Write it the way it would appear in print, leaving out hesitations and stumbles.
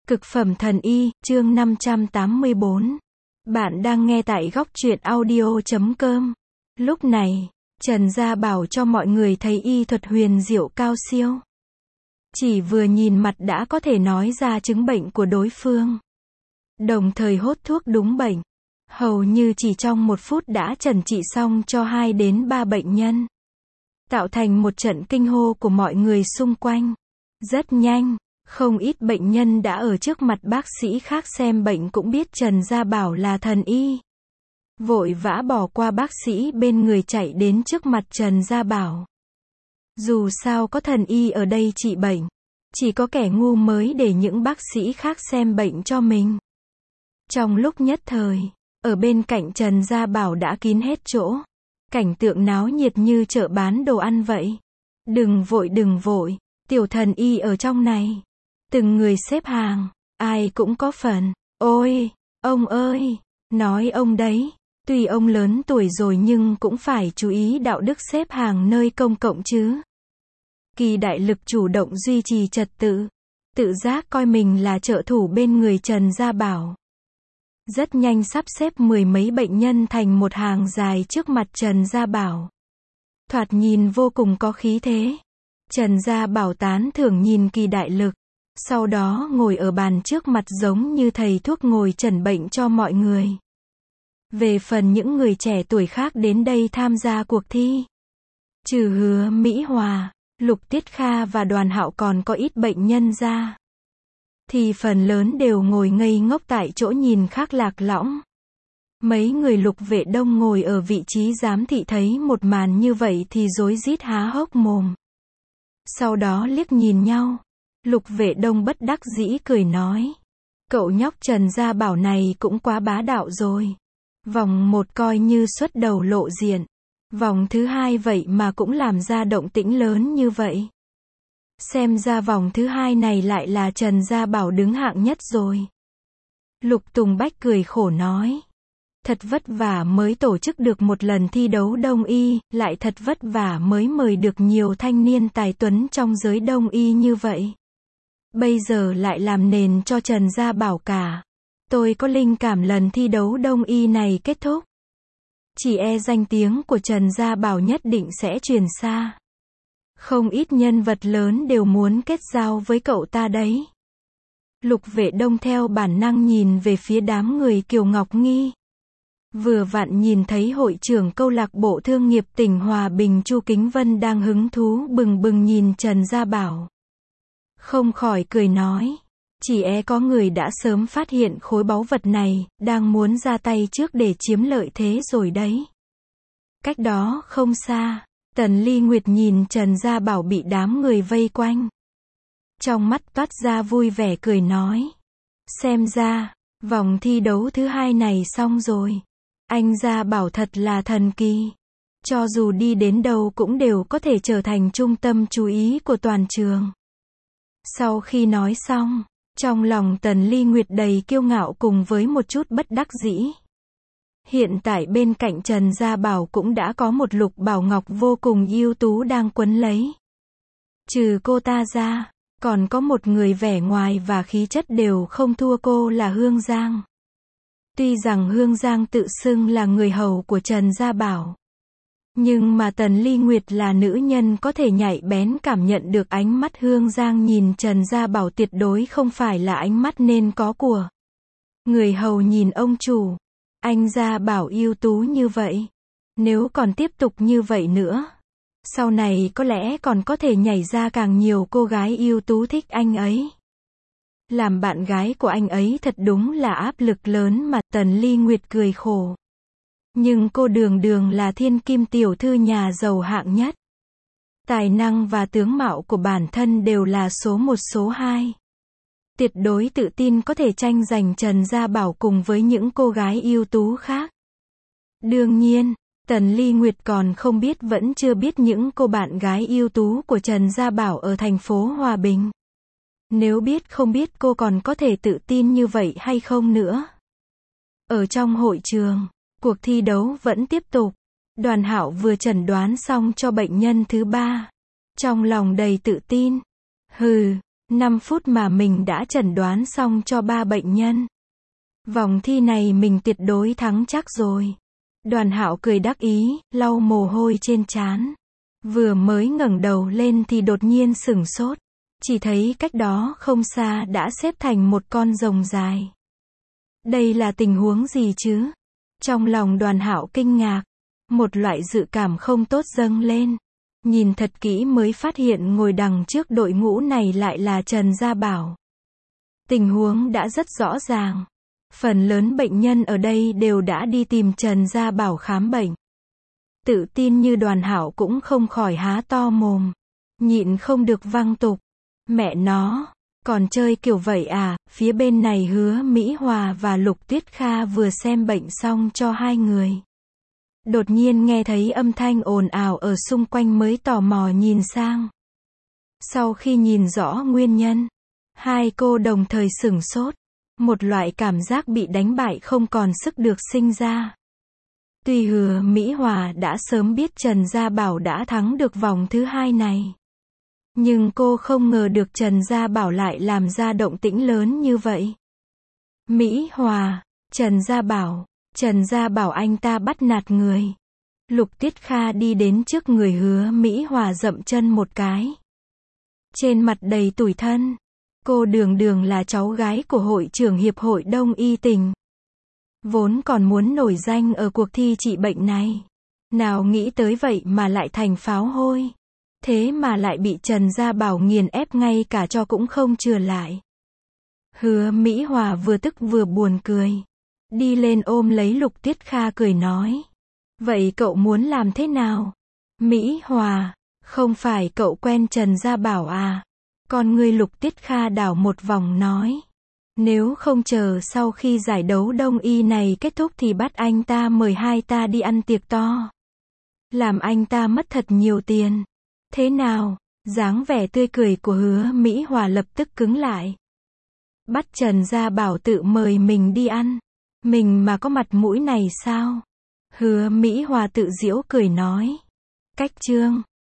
Cực phẩm thần y, chương 584. Bạn đang nghe tại góc truyện audio.com. Lúc này, Trần Gia Bảo cho mọi người thấy y thuật huyền diệu cao siêu. Chỉ vừa nhìn mặt đã có thể nói ra chứng bệnh của đối phương. Đồng thời hốt thuốc đúng bệnh. Hầu như chỉ trong 1 phút đã chẩn trị xong cho 2 đến 3 bệnh nhân. Tạo thành một trận kinh hô của mọi người xung quanh. Rất nhanh. Không ít bệnh nhân đã ở trước mặt bác sĩ khác xem bệnh cũng biết Trần Gia Bảo là thần y. Vội vã bỏ qua bác sĩ bên người chạy đến trước mặt Trần Gia Bảo. Dù sao có thần y ở đây trị bệnh. Chỉ có kẻ ngu mới để những bác sĩ khác xem bệnh cho mình. Trong lúc nhất thời, ở bên cạnh Trần Gia Bảo đã kín hết chỗ. Cảnh tượng náo nhiệt như chợ bán đồ ăn vậy. Đừng vội, tiểu thần y ở trong này. Từng người xếp hàng, ai cũng có phần. Ôi, ông ơi, nói ông đấy, tuy ông lớn tuổi rồi nhưng cũng phải chú ý đạo đức xếp hàng nơi công cộng chứ. Kỳ Đại Lực chủ động duy trì trật tự, tự giác coi mình là trợ thủ bên người Trần Gia Bảo. Rất nhanh sắp xếp 10 mấy bệnh nhân thành một hàng dài trước mặt Trần Gia Bảo. Thoạt nhìn vô cùng có khí thế. Trần Gia Bảo tán thưởng nhìn Kỳ Đại Lực. Sau đó ngồi ở bàn trước mặt giống như thầy thuốc ngồi chẩn bệnh cho mọi người. Về phần những người trẻ tuổi khác đến đây tham gia cuộc thi, trừ Hứa Mỹ Hòa, Lục Tiết Kha và Đoàn Hạo còn có ít bệnh nhân ra, thì phần lớn đều ngồi ngây ngốc tại chỗ nhìn khác lạc lõng. Mấy người Lục Vệ Đông ngồi ở vị trí giám thị thấy một màn như vậy thì rối rít há hốc mồm. Sau đó liếc nhìn nhau. Lục Vệ Đông bất đắc dĩ cười nói. Cậu nhóc Trần Gia Bảo này cũng quá bá đạo rồi. Vòng 1 coi như xuất đầu lộ diện. Vòng thứ 2 vậy mà cũng làm ra động tĩnh lớn như vậy. Xem ra vòng thứ 2 này lại là Trần Gia Bảo đứng hạng nhất rồi. Lục Tùng Bách cười khổ nói. Thật vất vả mới tổ chức được một lần thi đấu đông y, lại thật vất vả mới mời được nhiều thanh niên tài tuấn trong giới đông y như vậy. Bây giờ lại làm nền cho Trần Gia Bảo cả. Tôi có linh cảm lần thi đấu đông y này kết thúc, chỉ e danh tiếng của Trần Gia Bảo nhất định sẽ truyền xa. Không ít nhân vật lớn đều muốn kết giao với cậu ta đấy. Lục Vệ Đông theo bản năng nhìn về phía đám người Kiều Ngọc Nghi. Vừa vặn nhìn thấy hội trưởng câu lạc bộ thương nghiệp tỉnh Hòa Bình Chu Kính Vân đang hứng thú bừng bừng nhìn Trần Gia Bảo. Không khỏi cười nói, chỉ e có người đã sớm phát hiện khối báu vật này, đang muốn ra tay trước để chiếm lợi thế rồi đấy. Cách đó không xa, Tần Ly Nguyệt nhìn Trần Gia Bảo bị đám người vây quanh. Trong mắt toát ra vui vẻ cười nói, xem ra, vòng thi đấu thứ 2 này xong rồi. Anh Gia Bảo thật là thần kỳ. Cho dù đi đến đâu cũng đều có thể trở thành trung tâm chú ý của toàn trường. Sau khi nói xong, trong lòng Tần Ly Nguyệt đầy kiêu ngạo cùng với một chút bất đắc dĩ. Hiện tại bên cạnh Trần Gia Bảo cũng đã có một Lục Bảo Ngọc vô cùng ưu tú đang quấn lấy. Trừ cô ta ra, còn có một người vẻ ngoài và khí chất đều không thua cô là Hương Giang. Tuy rằng Hương Giang tự xưng là người hầu của Trần Gia Bảo, nhưng mà Tần Ly Nguyệt là nữ nhân có thể nhạy bén cảm nhận được ánh mắt Hương Giang nhìn Trần Gia Bảo tuyệt đối không phải là ánh mắt nên có của người hầu nhìn ông chủ. Anh Gia Bảo ưu tú như vậy, nếu còn tiếp tục như vậy nữa, sau này có lẽ còn có thể nhảy ra càng nhiều cô gái ưu tú thích anh ấy. Làm bạn gái của anh ấy thật đúng là áp lực lớn mà. Tần Ly Nguyệt cười khổ. Nhưng cô đường đường là thiên kim tiểu thư nhà giàu hạng nhất. Tài năng và tướng mạo của bản thân đều là số 1 số 2. Tuyệt đối tự tin có thể tranh giành Trần Gia Bảo cùng với những cô gái ưu tú khác. Đương nhiên, Tần Ly Nguyệt còn không biết vẫn chưa biết những cô bạn gái ưu tú của Trần Gia Bảo ở thành phố Hòa Bình. Nếu biết không biết cô còn có thể tự tin như vậy hay không nữa. Ở trong hội trường, cuộc thi đấu vẫn tiếp tục. Đoàn Hạo vừa chẩn đoán xong cho bệnh nhân thứ 3. Trong lòng đầy tự tin. Hừ, 5 phút mà mình đã chẩn đoán xong cho 3 bệnh nhân. Vòng thi này mình tuyệt đối thắng chắc rồi. Đoàn Hạo cười đắc ý, lau mồ hôi trên trán. Vừa mới ngẩng đầu lên thì đột nhiên sửng sốt. Chỉ thấy cách đó không xa đã xếp thành một con rồng dài. Đây là tình huống gì chứ? Trong lòng Đoàn Hạo kinh ngạc. Một loại dự cảm không tốt dâng lên. Nhìn thật kỹ mới phát hiện ngồi đằng trước đội ngũ này lại là Trần Gia Bảo. Tình huống đã rất rõ ràng. Phần lớn bệnh nhân ở đây đều đã đi tìm Trần Gia Bảo khám bệnh. Tự tin như Đoàn Hạo cũng không khỏi há to mồm. Nhịn không được văng tục. Mẹ nó, còn chơi kiểu vậy à? Phía bên này Hứa Mỹ Hòa và Lục Tuyết Kha vừa xem bệnh xong cho hai người. Đột nhiên nghe thấy âm thanh ồn ào ở xung quanh mới tò mò nhìn sang. Sau khi nhìn rõ nguyên nhân, hai cô đồng thời sửng sốt. Một loại cảm giác bị đánh bại không còn sức được sinh ra. Tuy Hứa Mỹ Hòa đã sớm biết Trần Gia Bảo đã thắng được vòng thứ 2 này. Nhưng cô không ngờ được Trần Gia Bảo lại làm ra động tĩnh lớn như vậy. Mỹ Hòa, Trần Gia Bảo anh ta bắt nạt người. Lục Tiết Kha đi đến trước người Hứa Mỹ Hòa dậm chân một cái. Trên mặt đầy tủi thân. Cô đường là cháu gái của hội trưởng Hiệp hội Đông Y tỉnh. Vốn còn muốn nổi danh ở cuộc thi trị bệnh này. Nào nghĩ tới vậy mà lại thành pháo hôi. Thế mà lại bị Trần Gia Bảo nghiền ép ngay cả cho cũng không chừa lại. Hứa Mỹ Hòa vừa tức vừa buồn cười. Đi lên ôm lấy Lục Tiết Kha cười nói. Vậy cậu muốn làm thế nào? Mỹ Hòa, không phải cậu quen Trần Gia Bảo à? Con người Lục Tiết Kha đảo một vòng nói. Nếu không chờ sau khi giải đấu Đông Y này kết thúc thì bắt anh ta mời hai ta đi ăn tiệc to. Làm anh ta mất thật nhiều tiền. Thế nào? Dáng vẻ tươi cười của Hứa Mỹ Hòa lập tức cứng lại. Bắt Trần Gia Bảo tự mời mình đi ăn. Mình mà có mặt mũi này sao? Hứa Mỹ Hòa tự giễu cười nói. Cách chương